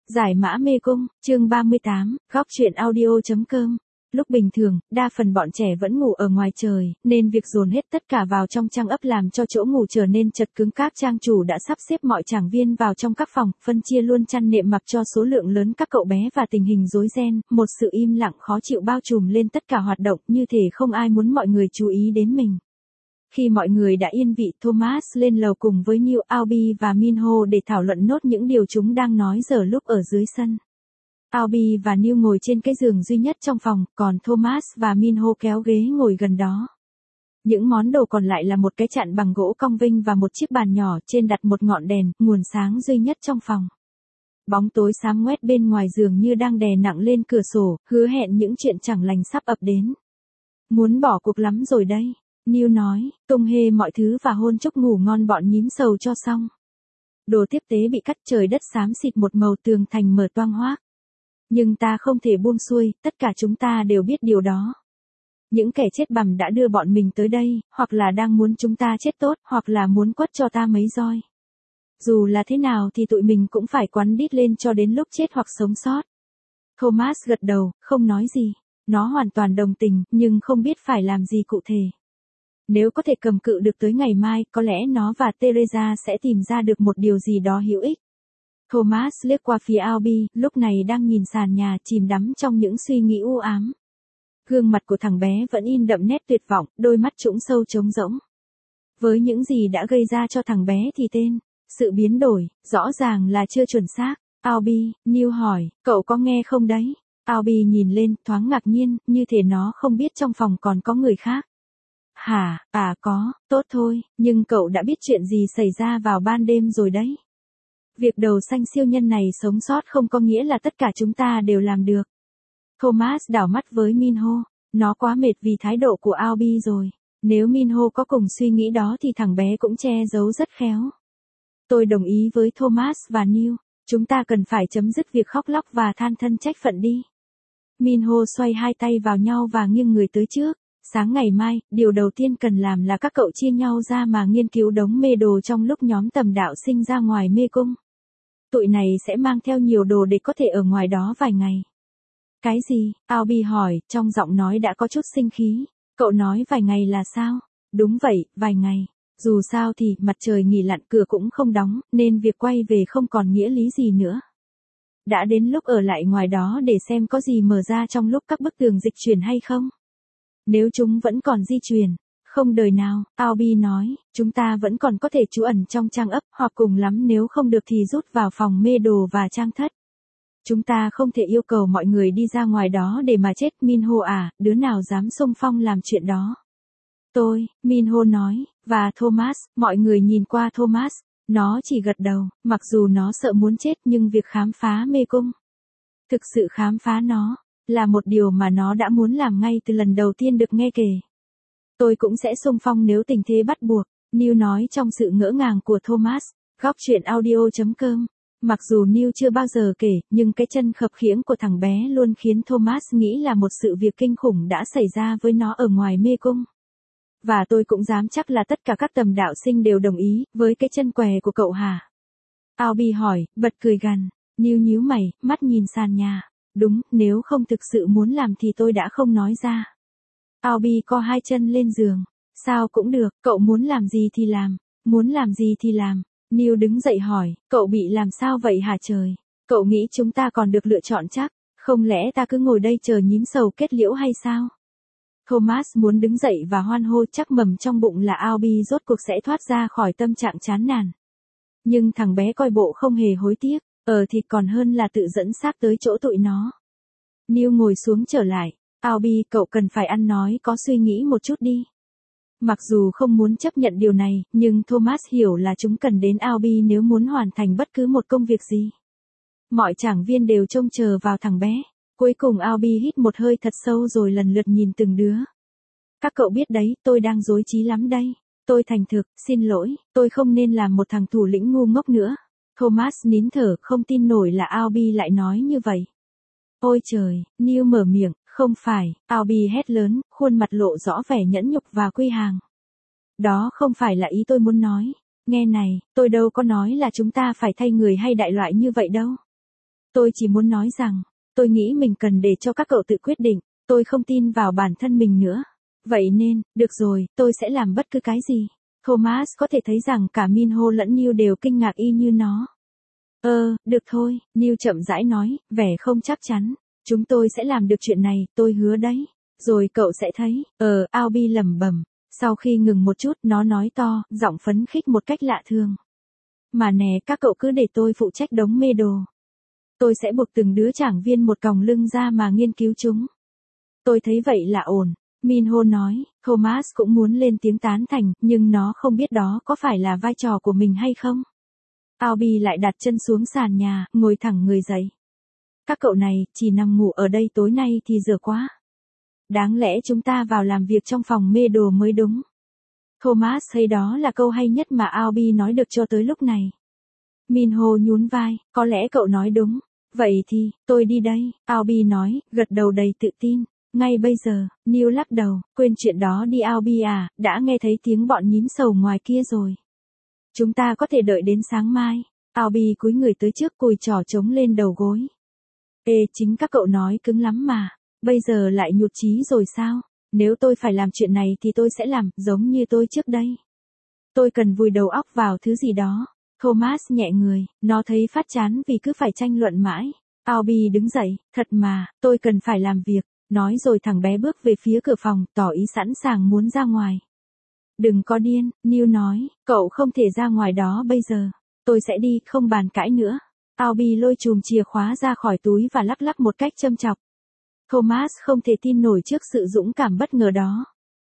Giải mã mê cung, chương 38, góc truyện audio.com. Lúc bình thường, đa phần bọn trẻ vẫn ngủ ở ngoài trời, nên việc dồn hết tất cả vào trong trang ấp làm cho chỗ ngủ trở nên chật cứng. Các trang chủ đã sắp xếp mọi chàng viên vào trong các phòng, phân chia luôn chăn nệm mặc cho số lượng lớn các cậu bé và tình hình rối ren, một sự im lặng khó chịu bao trùm lên tất cả hoạt động, như thể không ai muốn mọi người chú ý đến mình. Khi mọi người đã yên vị, Thomas lên lầu cùng với Neil, Albie và Minho để thảo luận nốt những điều chúng đang nói giờ lúc ở dưới sân. Albie và Neil ngồi trên cái giường duy nhất trong phòng, còn Thomas và Minho kéo ghế ngồi gần đó. Những món đồ còn lại là một cái chạn bằng gỗ cong vênh và một chiếc bàn nhỏ trên đặt một ngọn đèn, nguồn sáng duy nhất trong phòng. Bóng tối xám ngoét bên ngoài giường như đang đè nặng lên cửa sổ, hứa hẹn những chuyện chẳng lành sắp ập đến. Muốn bỏ cuộc lắm rồi đây. Neil nói, tung hê mọi thứ và hôn chúc ngủ ngon bọn nhím sầu cho xong. Đồ tiếp tế bị cắt, trời đất xám xịt một màu, tường thành mở toang hoác. Nhưng ta không thể buông xuôi, tất cả chúng ta đều biết điều đó. Những kẻ chết bầm đã đưa bọn mình tới đây, hoặc là đang muốn chúng ta chết tốt, hoặc là muốn quất cho ta mấy roi. Dù là thế nào thì tụi mình cũng phải quắn đít lên cho đến lúc chết hoặc sống sót. Thomas gật đầu, không nói gì. Nó hoàn toàn đồng tình, nhưng không biết phải làm gì cụ thể. Nếu có thể cầm cự được tới ngày mai, có lẽ nó và Teresa sẽ tìm ra được một điều gì đó hữu ích. Thomas liếc qua phía Albie, lúc này đang nhìn sàn nhà, chìm đắm trong những suy nghĩ u ám. Gương mặt của thằng bé vẫn in đậm nét tuyệt vọng, đôi mắt trũng sâu trống rỗng. Với những gì đã gây ra cho thằng bé thì sự biến đổi, rõ ràng là chưa chuẩn xác. Albie, Neil hỏi, cậu có nghe không đấy? Albie nhìn lên, thoáng ngạc nhiên, như thể nó không biết trong phòng còn có người khác. Hả, có, tốt thôi, nhưng cậu đã biết chuyện gì xảy ra vào ban đêm rồi đấy. Việc đầu xanh siêu nhân này sống sót không có nghĩa là tất cả chúng ta đều làm được. Thomas đảo mắt với Minho, nó quá mệt vì thái độ của Albie rồi. Nếu Minho có cùng suy nghĩ đó thì thằng bé cũng che giấu rất khéo. Tôi đồng ý với Thomas và Neil, chúng ta cần phải chấm dứt việc khóc lóc và than thân trách phận đi. Minho xoay hai tay vào nhau và nghiêng người tới trước. Sáng ngày mai, điều đầu tiên cần làm là các cậu chia nhau ra mà nghiên cứu đống mê đồ trong lúc nhóm tầm đạo sinh ra ngoài mê cung. Tụi này sẽ mang theo nhiều đồ để có thể ở ngoài đó vài ngày. Cái gì? Albie hỏi, trong giọng nói đã có chút sinh khí. Cậu nói vài ngày là sao? Đúng vậy, vài ngày. Dù sao thì, mặt trời nghỉ lặn, cửa cũng không đóng, nên việc quay về không còn nghĩa lý gì nữa. Đã đến lúc ở lại ngoài đó để xem có gì mở ra trong lúc các bức tường dịch chuyển hay không. Nếu chúng vẫn còn di chuyển, không đời nào, Albie nói, chúng ta vẫn còn có thể trú ẩn trong trang ấp, hoặc cùng lắm nếu không được thì rút vào phòng mê đồ và trang thất. Chúng ta không thể yêu cầu mọi người đi ra ngoài đó để mà chết. Minho đứa nào dám xung phong làm chuyện đó? Tôi, Minho nói, và Thomas. Mọi người nhìn qua Thomas, nó chỉ gật đầu, mặc dù nó sợ muốn chết nhưng việc khám phá mê cung, thực sự khám phá nó, là một điều mà nó đã muốn làm ngay từ lần đầu tiên được nghe kể. Tôi cũng sẽ xung phong nếu tình thế bắt buộc, Neil nói trong sự ngỡ ngàng của Thomas. Góc truyện audio.com. Mặc dù Neil chưa bao giờ kể, nhưng cái chân khập khiễng của thằng bé luôn khiến Thomas nghĩ là một sự việc kinh khủng đã xảy ra với nó ở ngoài mê cung. Và tôi cũng dám chắc là tất cả các tầm đạo sinh đều đồng ý với cái chân què của cậu hả? Albie hỏi, bật cười gằn. Neil nhíu mày, mắt nhìn sàn nhà. Đúng, nếu không thực sự muốn làm thì tôi đã không nói ra. Albie co hai chân lên giường. Sao cũng được, cậu muốn làm gì thì làm, muốn làm gì thì làm. Neil đứng dậy hỏi, cậu bị làm sao vậy hả trời? Cậu nghĩ chúng ta còn được lựa chọn chắc? Không lẽ ta cứ ngồi đây chờ nhím sầu kết liễu hay sao? Thomas muốn đứng dậy và hoan hô, chắc mầm trong bụng là Albie rốt cuộc sẽ thoát ra khỏi tâm trạng chán nản. Nhưng thằng bé coi bộ không hề hối tiếc, thì còn hơn là tự dẫn xác tới chỗ tụi nó. Neil ngồi xuống trở lại, Albie, cậu cần phải ăn nói có suy nghĩ một chút đi. Mặc dù không muốn chấp nhận điều này, nhưng Thomas hiểu là chúng cần đến Albie nếu muốn hoàn thành bất cứ một công việc gì. Mọi chàng viên đều trông chờ vào thằng bé. Cuối cùng Albie hít một hơi thật sâu rồi lần lượt nhìn từng đứa. Các cậu biết đấy, tôi đang rối trí lắm đây. Tôi thành thực, xin lỗi, tôi không nên làm một thằng thủ lĩnh ngu ngốc nữa. Thomas nín thở, không tin nổi là Albie lại nói như vậy. Ôi trời, Neil mở miệng, không phải, Albie hét lớn, khuôn mặt lộ rõ vẻ nhẫn nhục và quy hàng. Đó không phải là ý tôi muốn nói. Nghe này, tôi đâu có nói là chúng ta phải thay người hay đại loại như vậy đâu. Tôi chỉ muốn nói rằng, tôi nghĩ mình cần để cho các cậu tự quyết định, tôi không tin vào bản thân mình nữa. Vậy nên, được rồi, tôi sẽ làm bất cứ cái gì. Thomas có thể thấy rằng cả Minho lẫn Neil đều kinh ngạc y như nó. Được thôi, Neil chậm rãi nói, vẻ không chắc chắn. Chúng tôi sẽ làm được chuyện này, tôi hứa đấy. Rồi cậu sẽ thấy, Albie lẩm bẩm. Sau khi ngừng một chút, nó nói to, giọng phấn khích một cách lạ thường. Mà nè, các cậu cứ để tôi phụ trách đống mê đồ. Tôi sẽ buộc từng đứa giảng viên một còng lưng ra mà nghiên cứu chúng. Tôi thấy vậy là ổn. Minho nói, Thomas cũng muốn lên tiếng tán thành, nhưng nó không biết đó có phải là vai trò của mình hay không. Albie lại đặt chân xuống sàn nhà, ngồi thẳng người dậy. Các cậu này, chỉ nằm ngủ ở đây tối nay thì dở quá. Đáng lẽ chúng ta vào làm việc trong phòng mê đồ mới đúng. Thomas thấy đó là câu hay nhất mà Albie nói được cho tới lúc này. Minho nhún vai, có lẽ cậu nói đúng. Vậy thì, tôi đi đây, Albie nói, gật đầu đầy tự tin. Ngay bây giờ, Neil lắc đầu, quên chuyện đó đi Albie à, đã nghe thấy tiếng bọn nhím sầu ngoài kia rồi. Chúng ta có thể đợi đến sáng mai. Albie cúi người tới trước cùi trỏ trống lên đầu gối. Chính các cậu nói cứng lắm mà. Bây giờ lại nhụt chí rồi sao? Nếu tôi phải làm chuyện này thì tôi sẽ làm, giống như tôi trước đây. Tôi cần vùi đầu óc vào thứ gì đó. Thomas nhẹ người, nó thấy phát chán vì cứ phải tranh luận mãi. Albie đứng dậy, thật mà, tôi cần phải làm việc. Nói rồi thằng bé bước về phía cửa phòng, tỏ ý sẵn sàng muốn ra ngoài. Đừng có điên, Neil nói, cậu không thể ra ngoài đó bây giờ. Tôi sẽ đi, không bàn cãi nữa. Albie lôi chùm chìa khóa ra khỏi túi và lắc lắc một cách châm chọc. Thomas không thể tin nổi trước sự dũng cảm bất ngờ đó.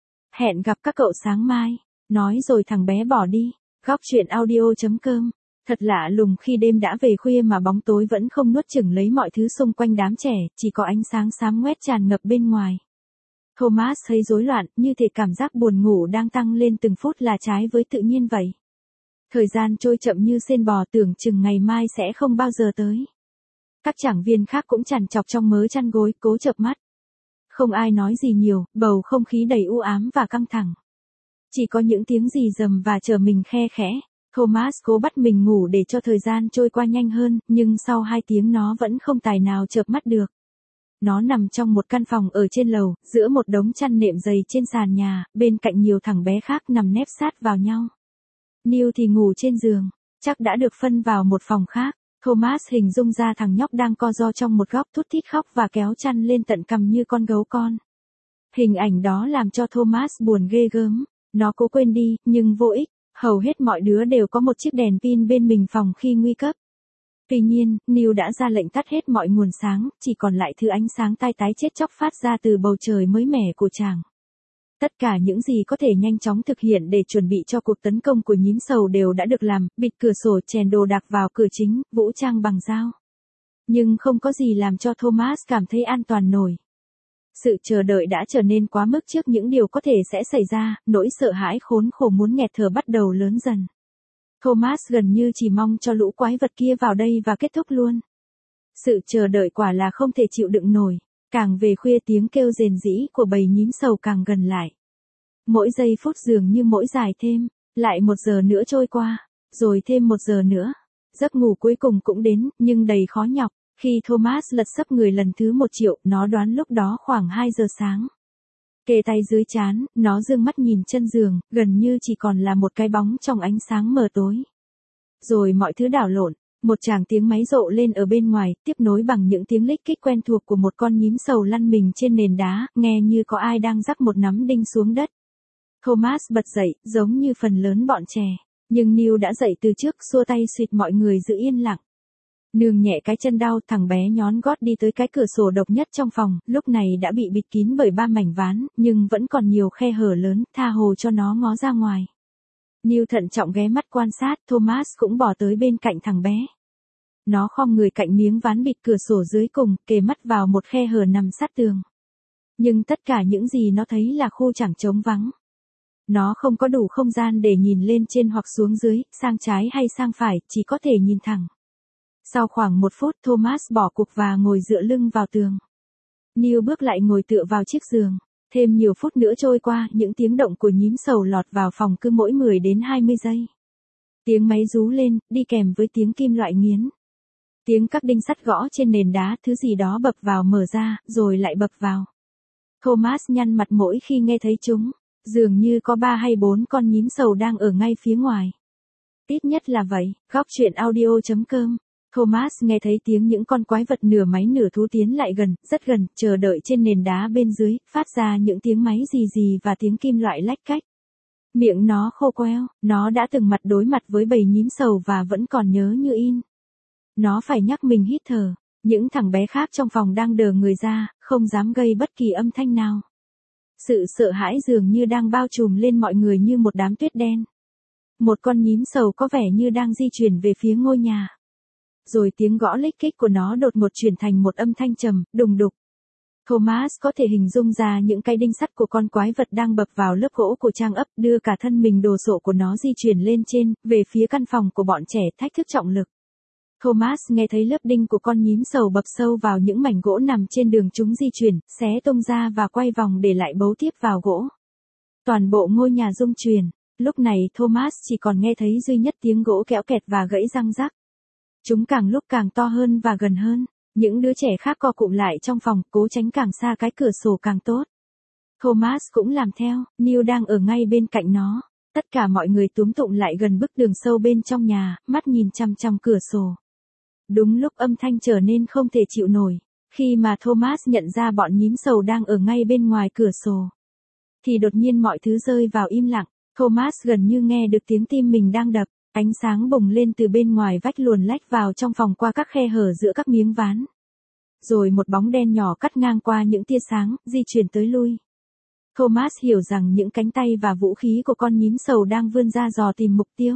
Hẹn gặp các cậu sáng mai. Nói rồi thằng bé bỏ đi. Góc truyện audio.com. Thật lạ lùng khi đêm đã về khuya mà bóng tối vẫn không nuốt chửng lấy mọi thứ xung quanh đám trẻ, chỉ có ánh sáng xám ngoét tràn ngập bên ngoài. Thomas thấy rối loạn, như thể cảm giác buồn ngủ đang tăng lên từng phút là trái với tự nhiên vậy. Thời gian trôi chậm như sên bò, tưởng chừng ngày mai sẽ không bao giờ tới. Các giảng viên khác cũng trằn trọc trong mớ chăn gối, cố chợp mắt. Không ai nói gì nhiều, bầu không khí đầy u ám và căng thẳng. Chỉ có những tiếng rì rầm và trở mình khe khẽ. Thomas cố bắt mình ngủ để cho thời gian trôi qua nhanh hơn, nhưng sau 2 tiếng nó vẫn không tài nào chợp mắt được. Nó nằm trong một căn phòng ở trên lầu, giữa một đống chăn nệm dày trên sàn nhà, bên cạnh nhiều thằng bé khác nằm nép sát vào nhau. Neil thì ngủ trên giường, chắc đã được phân vào một phòng khác. Thomas hình dung ra thằng nhóc đang co ro trong một góc thút thít khóc và kéo chăn lên tận cằm như con gấu con. Hình ảnh đó làm cho Thomas buồn ghê gớm. Nó cố quên đi, nhưng vô ích. Hầu hết mọi đứa đều có một chiếc đèn pin bên mình phòng khi nguy cấp. Tuy nhiên, Neil đã ra lệnh tắt hết mọi nguồn sáng, chỉ còn lại thứ ánh sáng tai tái chết chóc phát ra từ bầu trời mới mẻ của chàng. Tất cả những gì có thể nhanh chóng thực hiện để chuẩn bị cho cuộc tấn công của nhím sầu đều đã được làm, bịt cửa sổ, chèn đồ đạc vào cửa chính, vũ trang bằng dao. Nhưng không có gì làm cho Thomas cảm thấy an toàn nổi. Sự chờ đợi đã trở nên quá mức trước những điều có thể sẽ xảy ra, nỗi sợ hãi khốn khổ muốn nghẹt thở bắt đầu lớn dần. Thomas gần như chỉ mong cho lũ quái vật kia vào đây và kết thúc luôn. Sự chờ đợi quả là không thể chịu đựng nổi. Càng về khuya tiếng kêu rền rĩ của bầy nhím sầu càng gần lại. Mỗi giây phút dường như mỗi dài thêm, lại 1 giờ nữa trôi qua, rồi thêm 1 giờ nữa. Giấc ngủ cuối cùng cũng đến, nhưng đầy khó nhọc. Khi Thomas lật sấp người lần thứ 1 triệu, nó đoán lúc đó khoảng 2 giờ sáng. Kề tay dưới trán, nó dương mắt nhìn chân giường, gần như chỉ còn là một cái bóng trong ánh sáng mờ tối. Rồi mọi thứ đảo lộn, một tràng tiếng máy rộ lên ở bên ngoài, tiếp nối bằng những tiếng lích kích quen thuộc của một con nhím sầu lăn mình trên nền đá, nghe như có ai đang rắc một nắm đinh xuống đất. Thomas bật dậy, giống như phần lớn bọn trẻ. Nhưng Neil đã dậy từ trước, xua tay xịt mọi người giữ yên lặng. Nương nhẹ cái chân đau, thằng bé nhón gót đi tới cái cửa sổ độc nhất trong phòng, lúc này đã bị bịt kín bởi 3 mảnh ván, nhưng vẫn còn nhiều khe hở lớn, tha hồ cho nó ngó ra ngoài. Neil thận trọng ghé mắt quan sát, Thomas cũng bò tới bên cạnh thằng bé. Nó khom người cạnh miếng ván bịt cửa sổ dưới cùng, kề mắt vào một khe hở nằm sát tường. Nhưng tất cả những gì nó thấy là khu chẳng trống vắng. Nó không có đủ không gian để nhìn lên trên hoặc xuống dưới, sang trái hay sang phải, chỉ có thể nhìn thẳng. Sau khoảng 1 phút, Thomas bỏ cuộc và ngồi dựa lưng vào tường. Neil bước lại ngồi tựa vào chiếc giường. Thêm nhiều phút nữa trôi qua, những tiếng động của nhím sầu lọt vào phòng cứ mỗi 10 đến 20 giây. Tiếng máy rú lên, đi kèm với tiếng kim loại nghiến. Tiếng các đinh sắt gõ trên nền đá, thứ gì đó bập vào mở ra, rồi lại bập vào. Thomas nhăn mặt mỗi khi nghe thấy chúng. Dường như có 3 hay 4 con nhím sầu đang ở ngay phía ngoài. Ít nhất là vậy. Góc chuyện audio.com. Thomas nghe thấy tiếng những con quái vật nửa máy nửa thú tiến lại gần, rất gần, chờ đợi trên nền đá bên dưới, phát ra những tiếng máy rì rì và tiếng kim loại lách cách. Miệng nó khô queo, nó đã từng mặt đối mặt với bầy nhím sầu và vẫn còn nhớ như in. Nó phải nhắc mình hít thở. Những thằng bé khác trong phòng đang đờ người ra, không dám gây bất kỳ âm thanh nào. Sự sợ hãi dường như đang bao trùm lên mọi người như một đám tuyết đen. Một con nhím sầu có vẻ như đang di chuyển về phía ngôi nhà. Rồi tiếng gõ lích kích của nó đột ngột chuyển thành một âm thanh trầm, đùng đục. Thomas có thể hình dung ra những cái đinh sắt của con quái vật đang bập vào lớp gỗ của trang ấp, đưa cả thân mình đồ sộ của nó di chuyển lên trên, về phía căn phòng của bọn trẻ, thách thức trọng lực. Thomas nghe thấy lớp đinh của con nhím sầu bập sâu vào những mảnh gỗ nằm trên đường, chúng di chuyển, xé tung ra và quay vòng để lại bấu tiếp vào gỗ. Toàn bộ ngôi nhà rung chuyển. Lúc này Thomas chỉ còn nghe thấy duy nhất tiếng gỗ kéo kẹt và gãy răng rắc. Chúng càng lúc càng to hơn và gần hơn. Những đứa trẻ khác co cụm lại trong phòng, cố tránh càng xa cái cửa sổ càng tốt. Thomas cũng làm theo, Neil đang ở ngay bên cạnh nó. Tất cả mọi người túm tụm lại gần bức tường sâu bên trong nhà, mắt nhìn chằm chằm cửa sổ. Đúng lúc âm thanh trở nên không thể chịu nổi, khi mà Thomas nhận ra bọn nhím sầu đang ở ngay bên ngoài cửa sổ, thì đột nhiên mọi thứ rơi vào im lặng. Thomas gần như nghe được tiếng tim mình đang đập. Ánh sáng bùng lên từ bên ngoài vách luồn lách vào trong phòng qua các khe hở giữa các miếng ván. Rồi một bóng đen nhỏ cắt ngang qua những tia sáng, di chuyển tới lui. Thomas hiểu rằng những cánh tay và vũ khí của con nhím sầu đang vươn ra dò tìm mục tiêu.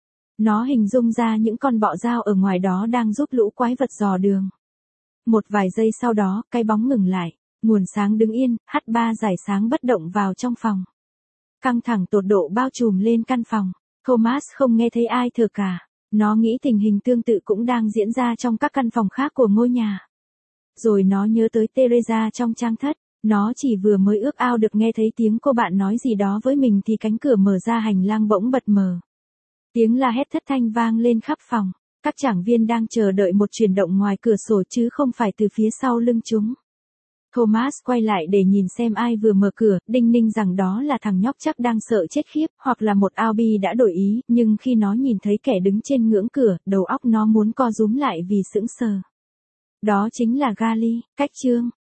Nó hình dung ra những con bọ dao ở ngoài đó đang giúp lũ quái vật dò đường. Một vài giây sau đó, cái bóng ngừng lại. Nguồn sáng đứng yên, hắt ba dải sáng bất động vào trong phòng. Căng thẳng tột độ bao trùm lên căn phòng. Thomas không nghe thấy ai thở cả. Nó nghĩ tình hình tương tự cũng đang diễn ra trong các căn phòng khác của ngôi nhà. Rồi nó nhớ tới Teresa trong trang thất. Nó chỉ vừa mới ước ao được nghe thấy tiếng cô bạn nói gì đó với mình thì cánh cửa mở ra, hành lang bỗng bật mở. Tiếng la hét thất thanh vang lên khắp phòng. Các giảng viên đang chờ đợi một chuyển động ngoài cửa sổ chứ không phải từ phía sau lưng chúng. Thomas quay lại để nhìn xem ai vừa mở cửa, đinh ninh rằng đó là thằng nhóc chắc đang sợ chết khiếp, hoặc là một Albie đã đổi ý, nhưng khi nó nhìn thấy kẻ đứng trên ngưỡng cửa, đầu óc nó muốn co rúm lại vì sững sờ. Đó chính là Gali. Cách chương